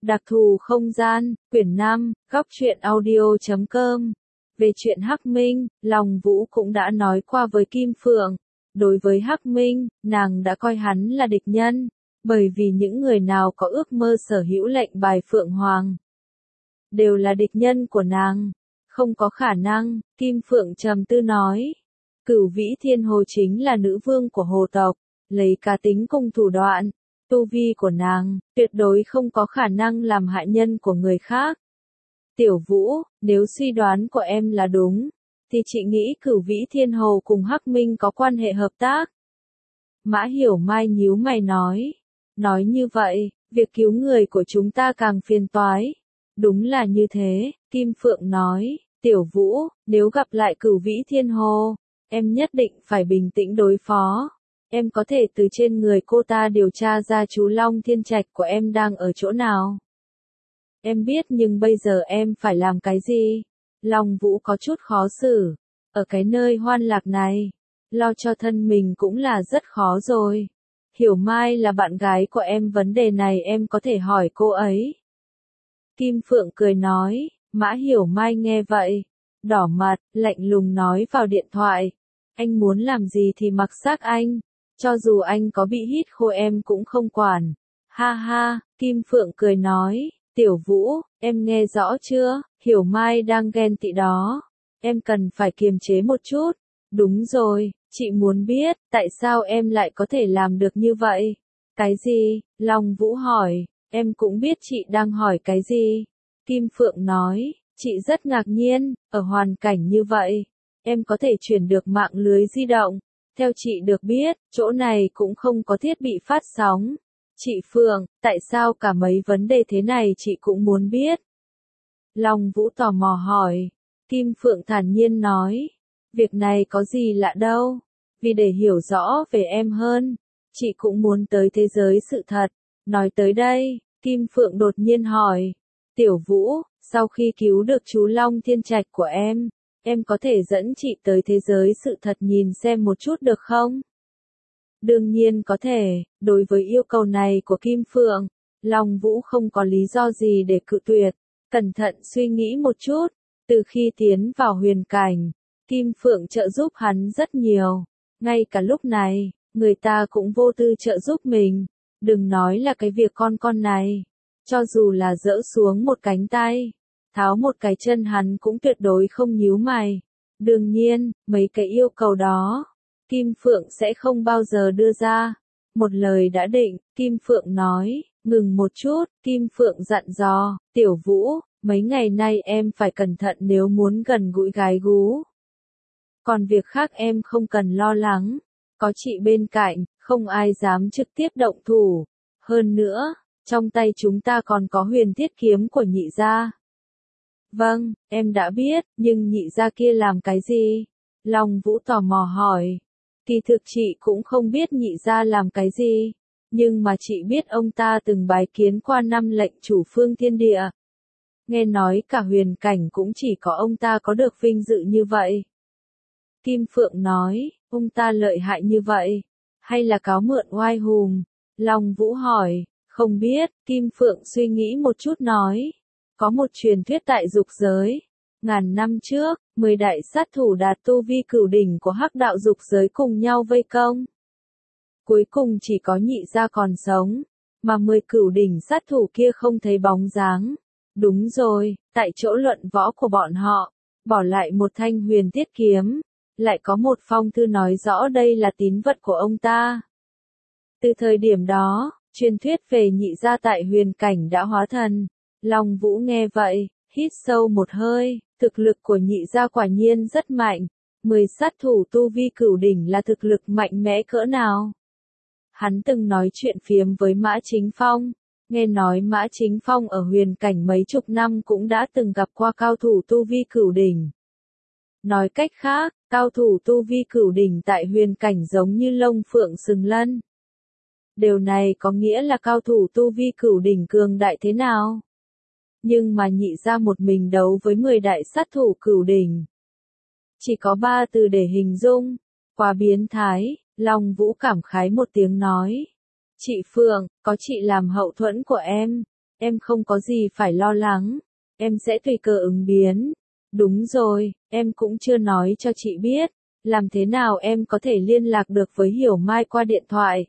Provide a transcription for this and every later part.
Đặc thù không gian, quyển 5, góc truyện audio.com. Về chuyện Hắc Minh, Long Vũ cũng đã nói qua với Kim Phượng. Đối với Hắc Minh, nàng đã coi hắn là địch nhân, bởi vì những người nào có ước mơ sở hữu lệnh bài Phượng Hoàng đều là địch nhân của nàng. Không có khả năng, Kim Phượng trầm tư nói. Cửu Vĩ Thiên Hồ chính là nữ vương của hồ tộc, lấy cá tính cùng thủ đoạn, tu vi của nàng, tuyệt đối không có khả năng làm hại nhân của người khác. Tiểu Vũ, nếu suy đoán của em là đúng, thì chị nghĩ Cửu Vĩ Thiên Hồ cùng Hắc Minh có quan hệ hợp tác. Mã Hiểu Mai nhíu mày nói. Nói như vậy, việc cứu người của chúng ta càng phiền toái. Đúng là như thế, Kim Phượng nói. Tiểu Vũ, nếu gặp lại Cửu Vĩ Thiên Hồ, em nhất định phải bình tĩnh đối phó. Em có thể từ trên người cô ta điều tra ra chú Long Thiên Trạch của em đang ở chỗ nào. Em biết, nhưng bây giờ em phải làm cái gì? Long Vũ có chút khó xử. Ở cái nơi hoan lạc này, lo cho thân mình cũng là rất khó rồi. Hiểu Mai là bạn gái của em, vấn đề này em có thể hỏi cô ấy. Kim Phượng cười nói. Mã Hiểu Mai nghe vậy, đỏ mặt, lạnh lùng nói vào điện thoại. Anh muốn làm gì thì mặc xác anh. Cho dù anh có bị hít khô em cũng không quản. Ha ha, Kim Phượng cười nói. Tiểu Vũ, em nghe rõ chưa? Hiểu Mai đang ghen tị đó. Em cần phải kiềm chế một chút. Đúng rồi, chị muốn biết, tại sao em lại có thể làm được như vậy? Cái gì? Long Vũ hỏi. Em cũng biết chị đang hỏi cái gì. Kim Phượng nói, chị rất ngạc nhiên, ở hoàn cảnh như vậy, em có thể chuyển được mạng lưới di động. Theo chị được biết, chỗ này cũng không có thiết bị phát sóng. Chị Phượng, tại sao cả mấy vấn đề thế này chị cũng muốn biết? Long Vũ tò mò hỏi. Kim Phượng thản nhiên nói, việc này có gì lạ đâu. Vì để hiểu rõ về em hơn, chị cũng muốn tới thế giới sự thật. Nói tới đây, Kim Phượng đột nhiên hỏi. Tiểu Vũ, sau khi cứu được chú Long Thiên Trạch của em có thể dẫn chị tới thế giới sự thật nhìn xem một chút được không? Đương nhiên có thể, đối với yêu cầu này của Kim Phượng, Long Vũ không có lý do gì để cự tuyệt. Cẩn thận suy nghĩ một chút, từ khi tiến vào huyền cảnh, Kim Phượng trợ giúp hắn rất nhiều. Ngay cả lúc này, người ta cũng vô tư trợ giúp mình. Đừng nói là cái việc con này. Cho dù là dỡ xuống một cánh tay, tháo một cái chân hắn cũng tuyệt đối không nhíu mày. Đương nhiên, mấy cái yêu cầu đó, Kim Phượng sẽ không bao giờ đưa ra. Một lời đã định, Kim Phượng nói. Ngừng một chút, Kim Phượng dặn dò. Tiểu Vũ, mấy ngày nay em phải cẩn thận nếu muốn gần gũi gái gú. Còn việc khác em không cần lo lắng. Có chị bên cạnh, không ai dám trực tiếp động thủ. Hơn nữa, trong tay chúng ta còn có huyền thiết kiếm của nhị gia. Vâng, em đã biết, nhưng nhị gia kia làm cái gì? Long Vũ tò mò hỏi. Kỳ thực chị cũng không biết nhị gia làm cái gì, nhưng mà chị biết ông ta từng bái kiến qua 5 lệnh chủ phương thiên địa. Nghe nói cả huyền cảnh cũng chỉ có ông ta có được vinh dự như vậy. Kim Phượng nói, ông ta lợi hại như vậy, hay là cáo mượn oai hùng? Long Vũ hỏi. Không biết, Kim Phượng suy nghĩ một chút nói. Có một truyền thuyết tại dục giới. Ngàn năm trước, 10 đại sát thủ đạt tu vi cửu đỉnh của hắc đạo dục giới cùng nhau vây công. Cuối cùng chỉ có nhị gia còn sống, mà 10 cửu đỉnh sát thủ kia không thấy bóng dáng. Đúng rồi, tại chỗ luận võ của bọn họ, bỏ lại một thanh huyền thiết kiếm, lại có một phong thư nói rõ đây là tín vật của ông ta. Từ thời điểm đó, truyền thuyết về nhị gia tại huyền cảnh đã hóa thần. Long Vũ nghe vậy, hít sâu một hơi, thực lực của nhị gia quả nhiên rất mạnh. 10 sát thủ tu vi cửu đỉnh là thực lực mạnh mẽ cỡ nào? Hắn từng nói chuyện phiếm với Mã Chính Phong, nghe nói Mã Chính Phong ở huyền cảnh mấy chục năm cũng đã từng gặp qua cao thủ tu vi cửu đỉnh. Nói cách khác, cao thủ tu vi cửu đỉnh tại huyền cảnh giống như lông phượng sừng lân. Điều này có nghĩa là cao thủ tu vi cửu đỉnh cường đại thế nào? Nhưng mà nhị gia một mình đấu với 10 đại sát thủ cửu đỉnh. Chỉ có 3 từ để hình dung. Quá biến thái, Long Vũ cảm khái một tiếng nói. Chị Phượng, có chị làm hậu thuẫn của em em không có gì phải lo lắng, em sẽ tùy cơ ứng biến. Đúng rồi, em cũng chưa nói cho chị biết, làm thế nào em có thể liên lạc được với Hiểu Mai qua điện thoại.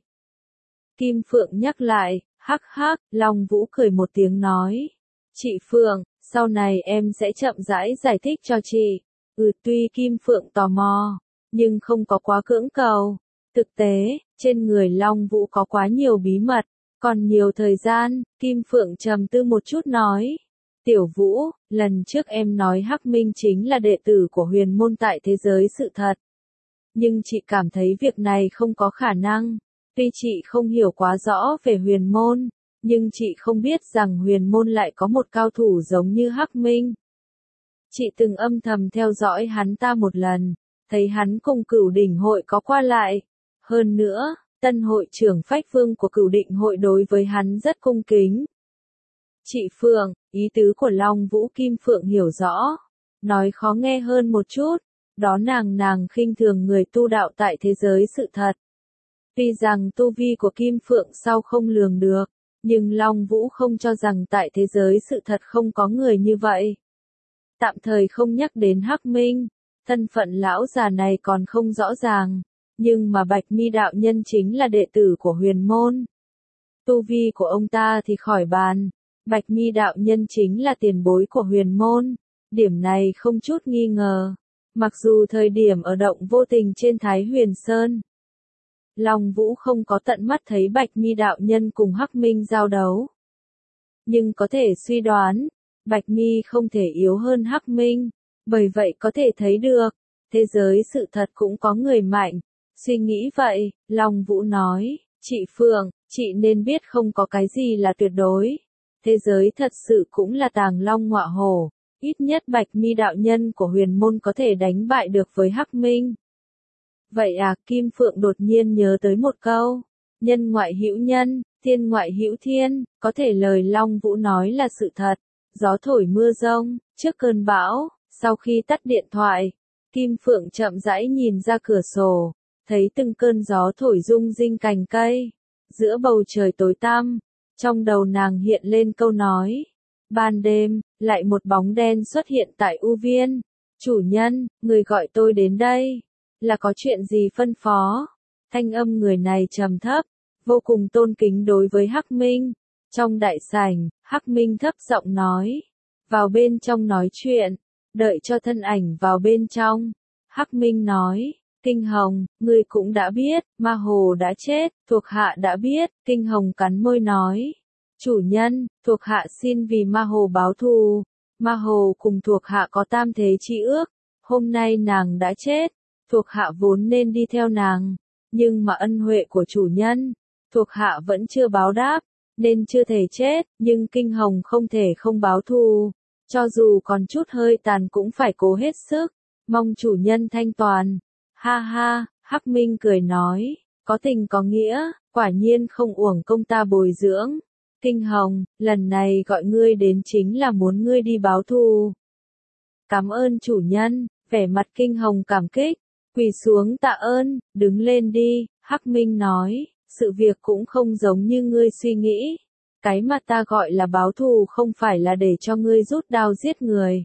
Kim Phượng nhắc lại, hắc hắc, Long Vũ cười một tiếng nói. Chị Phượng, sau này em sẽ chậm rãi giải thích cho chị. Tuy Kim Phượng tò mò, nhưng không có quá cưỡng cầu. Thực tế, trên người Long Vũ có quá nhiều bí mật, còn nhiều thời gian, Kim Phượng trầm tư một chút nói. Tiểu Vũ, lần trước em nói Hắc Minh chính là đệ tử của huyền môn tại thế giới sự thật. Nhưng chị cảm thấy việc này không có khả năng. Tuy chị không hiểu quá rõ về huyền môn, nhưng chị không biết rằng huyền môn lại có một cao thủ giống như Hắc Minh. Chị từng âm thầm theo dõi hắn ta một lần, thấy hắn cùng Cửu Đỉnh hội có qua lại. Hơn nữa, tân hội trưởng Phách Vương của Cửu Định hội đối với hắn rất cung kính. Chị Phượng, ý tứ của Long Vũ Kim Phượng hiểu rõ. Nói khó nghe hơn một chút, đó nàng khinh thường người tu đạo tại thế giới sự thật. Tuy rằng tu vi của Kim Phượng sau không lường được, nhưng Long Vũ không cho rằng tại thế giới sự thật không có người như vậy. Tạm thời không nhắc đến Hắc Minh, thân phận lão già này còn không rõ ràng, nhưng mà Bạch Mi đạo nhân chính là đệ tử của huyền môn. Tu vi của ông ta thì khỏi bàn, Bạch Mi đạo nhân chính là tiền bối của huyền môn, điểm này không chút nghi ngờ. Mặc dù thời điểm ở động vô tình trên Thái Huyền Sơn, Long Vũ không có tận mắt thấy Bạch Mi đạo nhân cùng Hắc Minh giao đấu. Nhưng có thể suy đoán, Bạch Mi không thể yếu hơn Hắc Minh, bởi vậy có thể thấy được, thế giới sự thật cũng có người mạnh. Suy nghĩ vậy, Long Vũ nói, chị Phượng, chị nên biết không có cái gì là tuyệt đối. Thế giới thật sự cũng là tàng long ngọa hổ, ít nhất Bạch Mi đạo nhân của huyền môn có thể đánh bại được với Hắc Minh. Vậy à, Kim Phượng đột nhiên nhớ tới một câu, nhân ngoại hữu nhân, thiên ngoại hữu thiên, có thể lời Long Vũ nói là sự thật. Gió thổi mưa rông, trước cơn bão, sau khi tắt điện thoại, Kim Phượng chậm rãi nhìn ra cửa sổ, thấy từng cơn gió thổi rung rinh cành cây, giữa bầu trời tối tăm, trong đầu nàng hiện lên câu nói. Ban đêm, lại một bóng đen xuất hiện tại U Viên. Chủ nhân, người gọi tôi đến đây, là có chuyện gì phân phó? Thanh âm người này trầm thấp, vô cùng tôn kính đối với Hắc Minh. Trong đại sảnh, Hắc Minh thấp giọng nói, vào bên trong nói chuyện, đợi cho thân ảnh vào bên trong. Hắc Minh nói, Kinh Hồng, ngươi cũng đã biết, Ma Hồ đã chết, thuộc hạ đã biết. Kinh Hồng cắn môi nói, chủ nhân, thuộc hạ xin vì Ma Hồ báo thù. Ma Hồ cùng thuộc hạ có tam thế chi ước, hôm nay nàng đã chết, thuộc hạ vốn nên đi theo nàng, nhưng mà ân huệ của chủ nhân, thuộc hạ vẫn chưa báo đáp, nên chưa thể chết, nhưng Kinh Hồng không thể không báo thù, cho dù còn chút hơi tàn cũng phải cố hết sức, mong chủ nhân thanh toàn. Ha ha, Hắc Minh cười nói, có tình có nghĩa, quả nhiên không uổng công ta bồi dưỡng. Kinh Hồng, lần này gọi ngươi đến chính là muốn ngươi đi báo thù. Cảm ơn chủ nhân, vẻ mặt Kinh Hồng cảm kích, quỳ xuống tạ ơn, đứng lên đi. Hắc Minh nói, sự việc cũng không giống như ngươi suy nghĩ. Cái mà ta gọi là báo thù không phải là để cho ngươi rút đao giết người.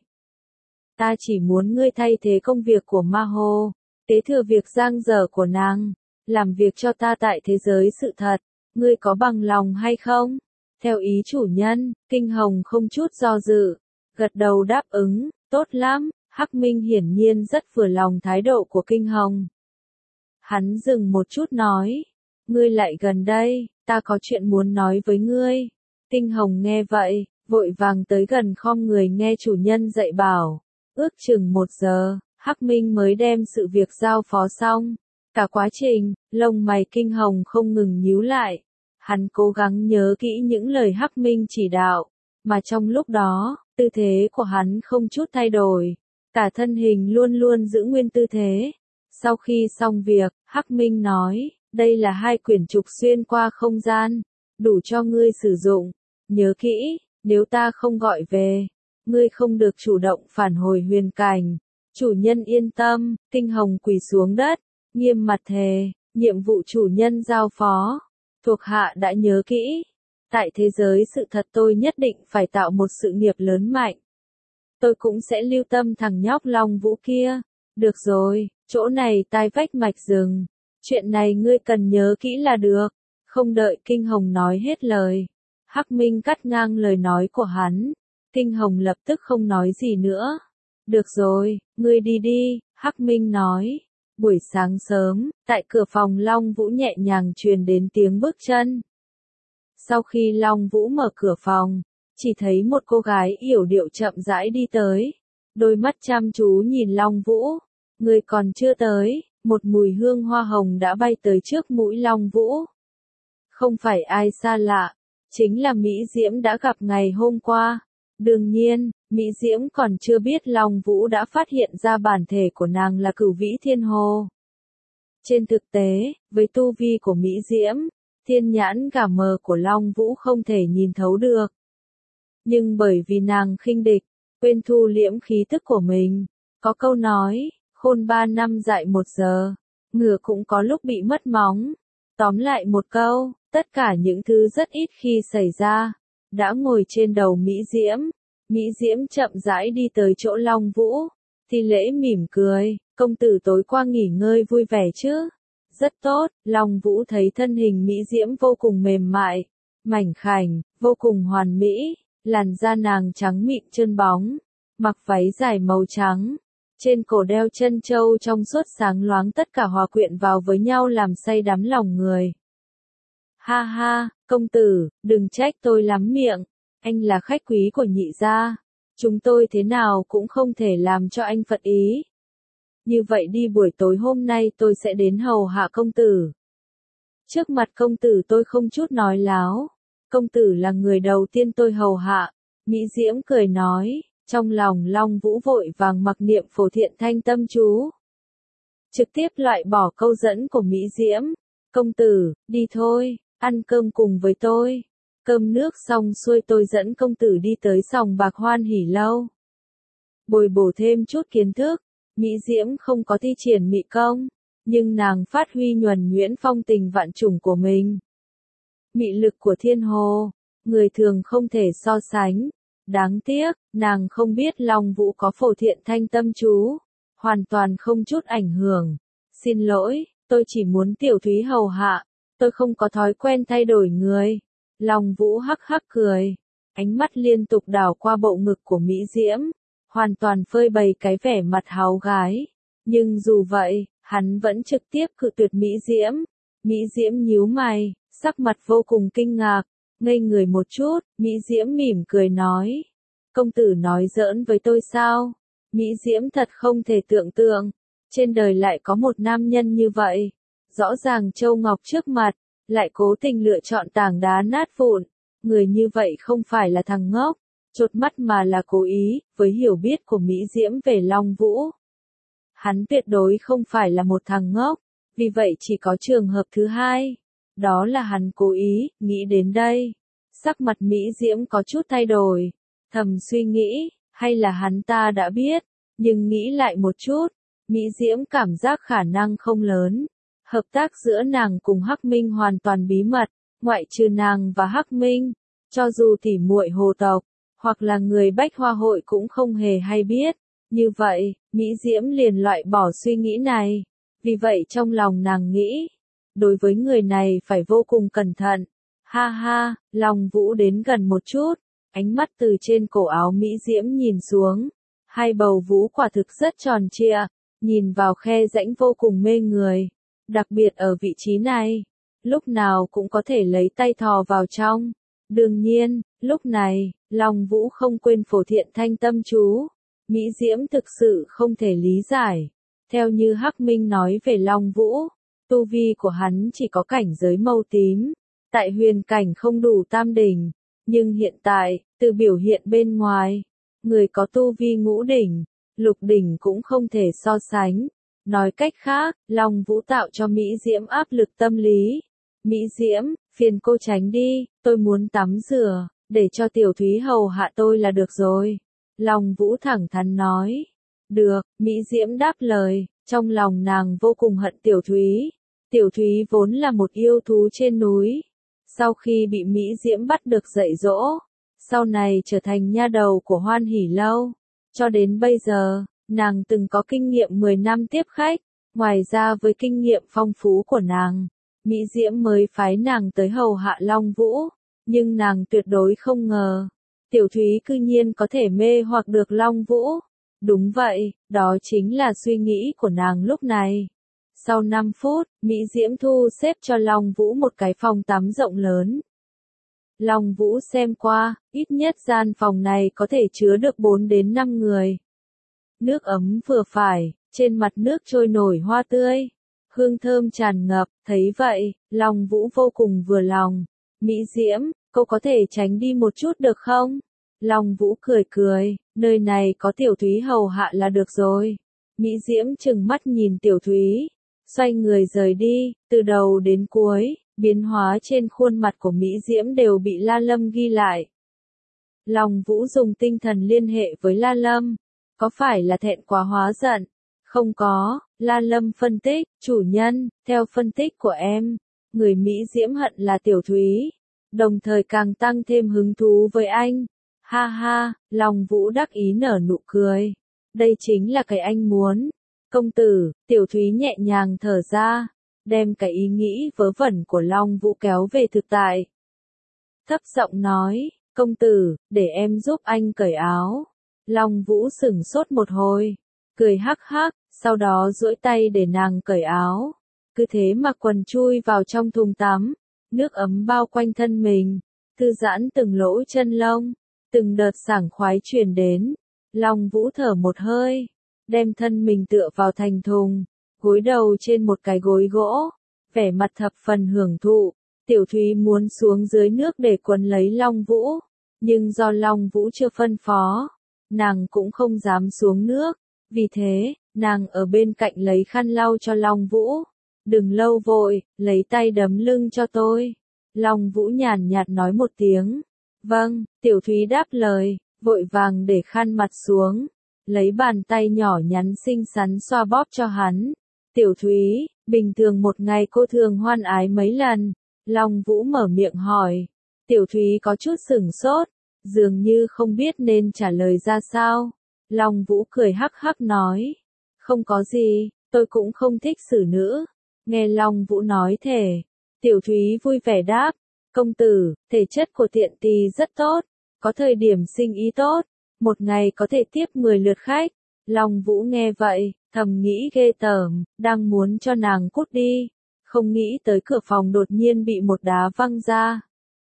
Ta chỉ muốn ngươi thay thế công việc của Ma Hồ, kế thừa việc giang dở của nàng, làm việc cho ta tại thế giới sự thật. Ngươi có bằng lòng hay không? Theo ý chủ nhân, Kinh Hồng không chút do dự, gật đầu đáp ứng, tốt lắm. Hắc Minh hiển nhiên rất vừa lòng thái độ của Kinh Hồng. Hắn dừng một chút nói, ngươi lại gần đây, ta có chuyện muốn nói với ngươi. Kinh Hồng nghe vậy, vội vàng tới gần khom người nghe chủ nhân dạy bảo. Ước chừng 1 giờ, Hắc Minh mới đem sự việc giao phó xong. Cả quá trình, lông mày Kinh Hồng không ngừng nhíu lại. Hắn cố gắng nhớ kỹ những lời Hắc Minh chỉ đạo, mà trong lúc đó, tư thế của hắn không chút thay đổi. Cả thân hình luôn luôn giữ nguyên tư thế. Sau khi xong việc, Hắc Minh nói, đây là 2 quyển trục xuyên qua không gian, đủ cho ngươi sử dụng. Nhớ kỹ, nếu ta không gọi về, ngươi không được chủ động phản hồi huyền cảnh. Chủ nhân yên tâm. Kinh Hồng quỳ xuống đất, nghiêm mặt thề, nhiệm vụ chủ nhân giao phó, thuộc hạ đã nhớ kỹ. Tại thế giới sự thật tôi nhất định phải tạo một sự nghiệp lớn mạnh. Tôi cũng sẽ lưu tâm thằng nhóc Long Vũ kia. Được rồi, chỗ này tai vách mạch rừng. Chuyện này ngươi cần nhớ kỹ là được. Không đợi Kinh Hồng nói hết lời. Hắc Minh cắt ngang lời nói của hắn. Kinh Hồng lập tức không nói gì nữa. Được rồi, ngươi đi đi, Hắc Minh nói. Buổi sáng sớm, tại cửa phòng Long Vũ nhẹ nhàng truyền đến tiếng bước chân. Sau khi Long Vũ mở cửa phòng, chỉ thấy một cô gái yểu điệu chậm rãi đi tới. Đôi mắt chăm chú nhìn Long Vũ. Người còn chưa tới, một mùi hương hoa hồng đã bay tới trước mũi Long Vũ. Không phải ai xa lạ, chính là Mỹ Diễm đã gặp ngày hôm qua. Đương nhiên, Mỹ Diễm còn chưa biết Long Vũ đã phát hiện ra bản thể của nàng là Cửu Vĩ Thiên Hồ. Trên thực tế, với tu vi của Mỹ Diễm, thiên nhãn gà mờ của Long Vũ không thể nhìn thấu được. Nhưng bởi vì nàng khinh địch, quên thu liễm khí tức của mình, có câu nói, khôn 3 năm dại 1 giờ, ngựa cũng có lúc bị mất móng. Tóm lại một câu, tất cả những thứ rất ít khi xảy ra, đã ngồi trên đầu Mỹ Diễm. Mỹ Diễm chậm rãi đi tới chỗ Long Vũ, Thi Lễ mỉm cười, công tử tối qua nghỉ ngơi vui vẻ chứ? Rất tốt, Long Vũ thấy thân hình Mỹ Diễm vô cùng mềm mại, mảnh khảnh, vô cùng hoàn mỹ, làn da nàng trắng mịn trơn bóng, mặc váy dài màu trắng, trên cổ đeo chân châu trong suốt sáng loáng, tất cả hòa quyện vào với nhau làm say đắm lòng người. Ha ha, công tử, đừng trách tôi lắm miệng, anh là khách quý của nhị gia, chúng tôi thế nào cũng không thể làm cho anh phật ý. Như vậy đi, buổi tối hôm nay tôi sẽ đến hầu hạ công tử. Trước mặt công tử tôi không chút nói láo, công tử là người đầu tiên tôi hầu hạ. Mỹ Diễm cười nói, trong lòng Long Vũ vội vàng mặc niệm Phổ Thiện Thanh Tâm chú. Trực tiếp loại bỏ câu dẫn của Mỹ Diễm. Công tử, đi thôi, ăn cơm cùng với tôi. Cơm nước xong xuôi tôi dẫn công tử đi tới sòng bạc Hoan Hỷ Lâu. Bồi bổ thêm chút kiến thức. Mỹ Diễm không có thi triển mị công, nhưng nàng phát huy nhuần nhuyễn phong tình vạn trùng của mình. Mị lực của thiên hồ, người thường không thể so sánh. Đáng tiếc, nàng không biết Long Vũ có Phổ Thiện Thanh Tâm chú, hoàn toàn không chút ảnh hưởng. Xin lỗi, tôi chỉ muốn tiểu thúy hầu hạ, tôi không có thói quen thay đổi người. Long Vũ hắc hắc cười, ánh mắt liên tục đảo qua bộ ngực của Mỹ Diễm, hoàn toàn phơi bày cái vẻ mặt háo gái. Nhưng dù vậy, hắn vẫn trực tiếp cự tuyệt Mỹ Diễm. Mỹ Diễm nhíu mày, sắc mặt vô cùng kinh ngạc, ngây người một chút. Mỹ Diễm mỉm cười nói, công tử nói giỡn với tôi sao? Mỹ Diễm thật không thể tưởng tượng, trên đời lại có một nam nhân như vậy, rõ ràng châu ngọc trước mặt, lại cố tình lựa chọn tảng đá nát vụn. Người như vậy không phải là thằng ngốc, chột mắt mà là cố ý. Với hiểu biết của Mỹ Diễm về Long Vũ, hắn tuyệt đối không phải là một thằng ngốc, vì vậy chỉ có trường hợp thứ hai, đó là hắn cố ý. Nghĩ đến đây, sắc mặt Mỹ Diễm có chút thay đổi, thầm suy nghĩ, hay là hắn ta đã biết, nhưng nghĩ lại một chút, Mỹ Diễm cảm giác khả năng không lớn. Hợp tác giữa nàng cùng Hắc Minh hoàn toàn bí mật, ngoại trừ nàng và Hắc Minh, cho dù tỉ muội hồ tộc, hoặc là người Bách Hoa hội cũng không hề hay biết. Như vậy, Mỹ Diễm liền loại bỏ suy nghĩ này. Vì vậy trong lòng nàng nghĩ, đối với người này phải vô cùng cẩn thận. Ha ha, Long Vũ đến gần một chút, ánh mắt từ trên cổ áo Mỹ Diễm nhìn xuống. Hai bầu vú quả thực rất tròn trịa, nhìn vào khe rãnh vô cùng mê người. Đặc biệt ở vị trí này, lúc nào cũng có thể lấy tay thò vào trong. Đương nhiên, lúc này, Long Vũ không quên Phổ Thiện Thanh Tâm chú. Mỹ Diễm thực sự không thể lý giải. Theo như Hắc Minh nói về Long Vũ, tu vi của hắn chỉ có cảnh giới màu tím, tại huyền cảnh không đủ tam đỉnh. Nhưng hiện tại, từ biểu hiện bên ngoài, người có tu vi ngũ đỉnh, lục đỉnh cũng không thể so sánh. Nói cách khác, Long Vũ tạo cho Mỹ Diễm áp lực tâm lý. Mỹ Diễm, phiền cô tránh đi, tôi muốn tắm rửa, để cho tiểu thúy hầu hạ tôi là được rồi. Long Vũ thẳng thắn nói. Được, Mỹ Diễm đáp lời, trong lòng nàng vô cùng hận tiểu thúy. Tiểu thúy vốn là một yêu thú trên núi. Sau khi bị Mỹ Diễm bắt được dạy dỗ, sau này trở thành nha đầu của Hoan Hỷ Lâu. Cho đến bây giờ, nàng từng có kinh nghiệm 10 năm tiếp khách. Ngoài ra với kinh nghiệm phong phú của nàng, Mỹ Diễm mới phái nàng tới hầu hạ Long Vũ. Nhưng nàng tuyệt đối không ngờ, Tiểu Thúy cư nhiên có thể mê hoặc được Long Vũ. Đúng vậy, đó chính là suy nghĩ của nàng lúc này. Sau 5 phút, Mỹ Diễm thu xếp cho Long Vũ một cái phòng tắm rộng lớn. Long Vũ xem qua, ít nhất gian phòng này có thể chứa được 4 đến 5 người. Nước ấm vừa phải, trên mặt nước trôi nổi hoa tươi. Hương thơm tràn ngập, thấy vậy, Long Vũ vô cùng vừa lòng. Mỹ Diễm, cô có thể tránh đi một chút được không? Long Vũ cười cười, nơi này có Tiểu Thúy hầu hạ là được rồi. Mỹ Diễm trừng mắt nhìn Tiểu Thúy, xoay người rời đi, từ đầu đến cuối, biến hóa trên khuôn mặt của Mỹ Diễm đều bị La Lâm ghi lại. Long Vũ dùng tinh thần liên hệ với La Lâm, có phải là thẹn quá hóa giận? Không có, La Lâm phân tích, chủ nhân, theo phân tích của em, người Mỹ Diễm hận là Tiểu Thúy, đồng thời càng tăng thêm hứng thú với anh. Ha ha, Long Vũ đắc ý nở nụ cười. Đây chính là cái anh muốn. Công tử, Tiểu Thúy nhẹ nhàng thở ra, đem cái ý nghĩ vớ vẩn của Long Vũ kéo về thực tại. Thấp giọng nói, công tử, để em giúp anh cởi áo. Long Vũ sửng sốt một hồi, cười hắc hắc, sau đó duỗi tay để nàng cởi áo. Cứ thế mà quần chui vào trong thùng tắm, nước ấm bao quanh thân mình, thư giãn từng lỗ chân lông, từng đợt sảng khoái truyền đến. Long Vũ thở một hơi, đem thân mình tựa vào thành thùng, gối đầu trên một cái gối gỗ, vẻ mặt thập phần hưởng thụ. Tiểu Thúy muốn xuống dưới nước để quấn lấy Long Vũ, nhưng do Long Vũ chưa phân phó, nàng cũng không dám xuống nước, vì thế, nàng ở bên cạnh lấy khăn lau cho Long Vũ. Đừng lâu vội, lấy tay đấm lưng cho tôi. Long Vũ nhàn nhạt nói một tiếng. Vâng, Tiểu Thúy đáp lời, vội vàng để khăn mặt xuống, lấy bàn tay nhỏ nhắn xinh xắn xoa bóp cho hắn. Tiểu Thúy, bình thường một ngày cô thường hoan ái mấy lần? Long Vũ mở miệng hỏi. Tiểu Thúy có chút sửng sốt, dường như không biết nên trả lời ra sao. Long Vũ cười hắc hắc nói. Không có gì, tôi cũng không thích xử nữ. Nghe Long Vũ nói thể, Tiểu Thúy vui vẻ đáp. Công tử, thể chất của tiện tỳ rất tốt, có thời điểm sinh ý tốt, một ngày có thể tiếp 10 lượt khách. Long Vũ nghe vậy, thầm nghĩ ghê tởm, đang muốn cho nàng cút đi, không nghĩ tới cửa phòng đột nhiên bị một đá văng ra.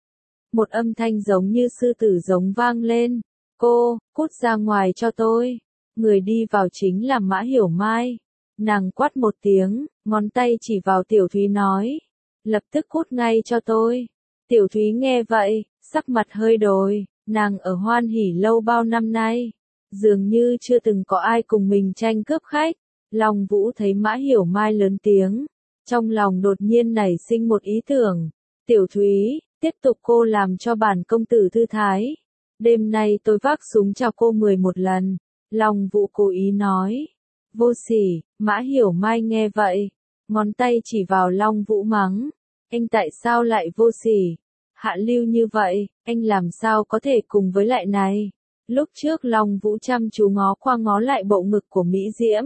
Một âm thanh giống như sư tử giống vang lên, cô, cút ra ngoài cho tôi. Người đi vào chính là Mã Hiểu Mai. Nàng quát một tiếng, ngón tay chỉ vào Tiểu Thúy nói, lập tức cút ngay cho tôi. Tiểu Thúy nghe vậy, sắc mặt hơi đổi, nàng ở Hoan Hỷ Lâu bao năm nay, dường như chưa từng có ai cùng mình tranh cướp khách. Long Vũ thấy Mã Hiểu Mai lớn tiếng, trong lòng đột nhiên nảy sinh một ý tưởng. Tiểu Thúy, tiếp tục cô làm cho bản công tử thư thái. Đêm nay tôi vác súng chào cô 11 lần. Long Vũ cố ý nói. Vô sỉ, Mã Hiểu Mai nghe vậy, ngón tay chỉ vào Long Vũ mắng. Anh tại sao lại vô sỉ? Hạ lưu như vậy, anh làm sao có thể cùng với lại này? Lúc trước Long Vũ chăm chú ngó qua ngó lại bộ ngực của Mỹ Diễm.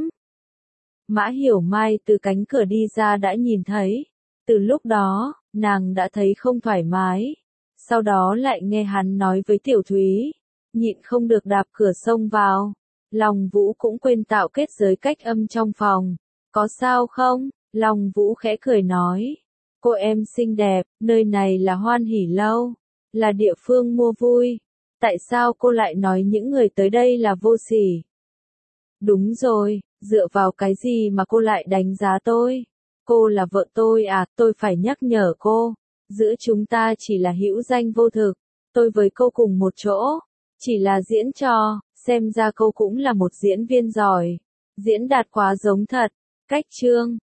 Mã Hiểu Mai từ cánh cửa đi ra đã nhìn thấy. Từ lúc đó, nàng đã thấy không thoải mái. Sau đó lại nghe hắn nói với Tiểu Thúy, nhịn không được đạp cửa xông vào. Long Vũ cũng quên tạo kết giới cách âm trong phòng. Có sao không? Long Vũ khẽ cười nói. Cô em xinh đẹp, nơi này là Hoan Hỷ Lâu, là địa phương mua vui. Tại sao cô lại nói những người tới đây là vô sỉ? Đúng rồi, dựa vào cái gì mà cô lại đánh giá tôi? Cô là vợ tôi à, tôi phải nhắc nhở cô. Giữa chúng ta chỉ là hữu danh vô thực. Tôi với cô cùng một chỗ, chỉ là diễn trò, xem ra cô cũng là một diễn viên giỏi. Diễn đạt quá giống thật. Cách chương